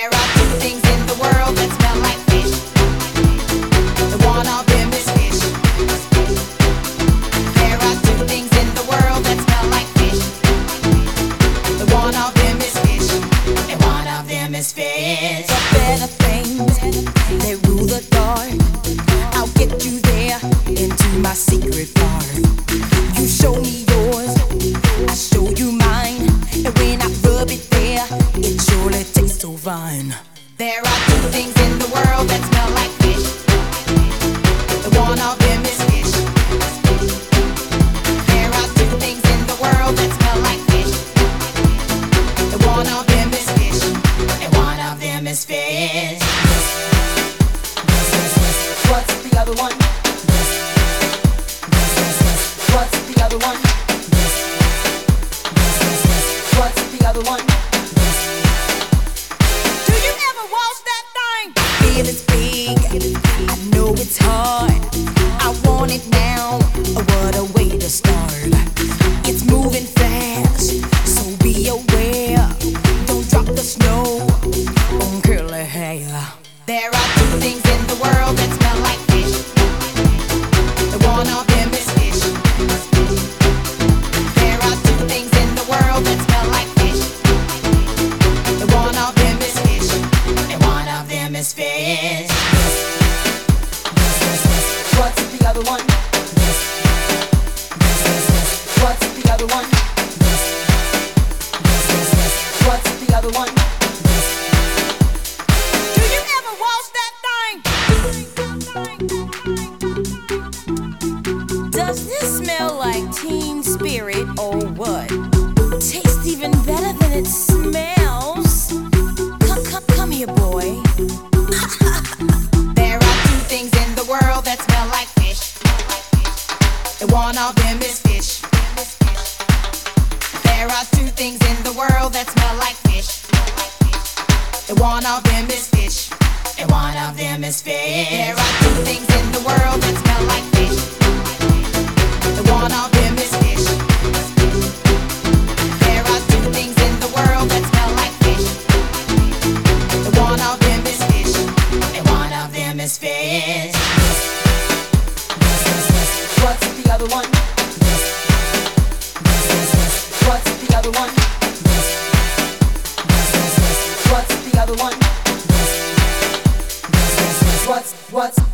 There are two things in the world that smell like fish. The one of them is fish. There are two things in the world that smell like fish. The one of them is fish, and one of them is fish. The better things, they rule the dark. I'll get you there into my secret part. You show me yours, I show you mine. And when I rub it there, it surely tastes so fine. There are two things in the world that smell like fish. The one of them is fish. There are two things in the world that smell like fish. The one of them is fish, and one of them is fish. What's the other one? What's the other one? What's the other one? Do you ever wash that thing? Feel it's big, I know it's hard. I want it now, what a way to start. It's moving fast, so be aware. Don't drop the snow on curly hair. There are two things in the world that smell like fish. The one of them is fish. There are two things in the world that smell like fish. The one of them is fish, and one of them is fish. What's the other one? What's the other one? What's the other one? Do you ever wash that thing? Does this smell like Teen Spirit or what? Tastes even better than it smells. Come here, boy. There are two things in the world that smell like fish. And one of them is fish. There are two things in the world that smell like fish. And one of them is fish, and one of them is fish. There are two things in the world that smell like fish. And one of them is fish. There are two things in the world that smell like fish. And one of them is fish, and one of them is fish. What's the other one? What's the other one? What's the other one? What's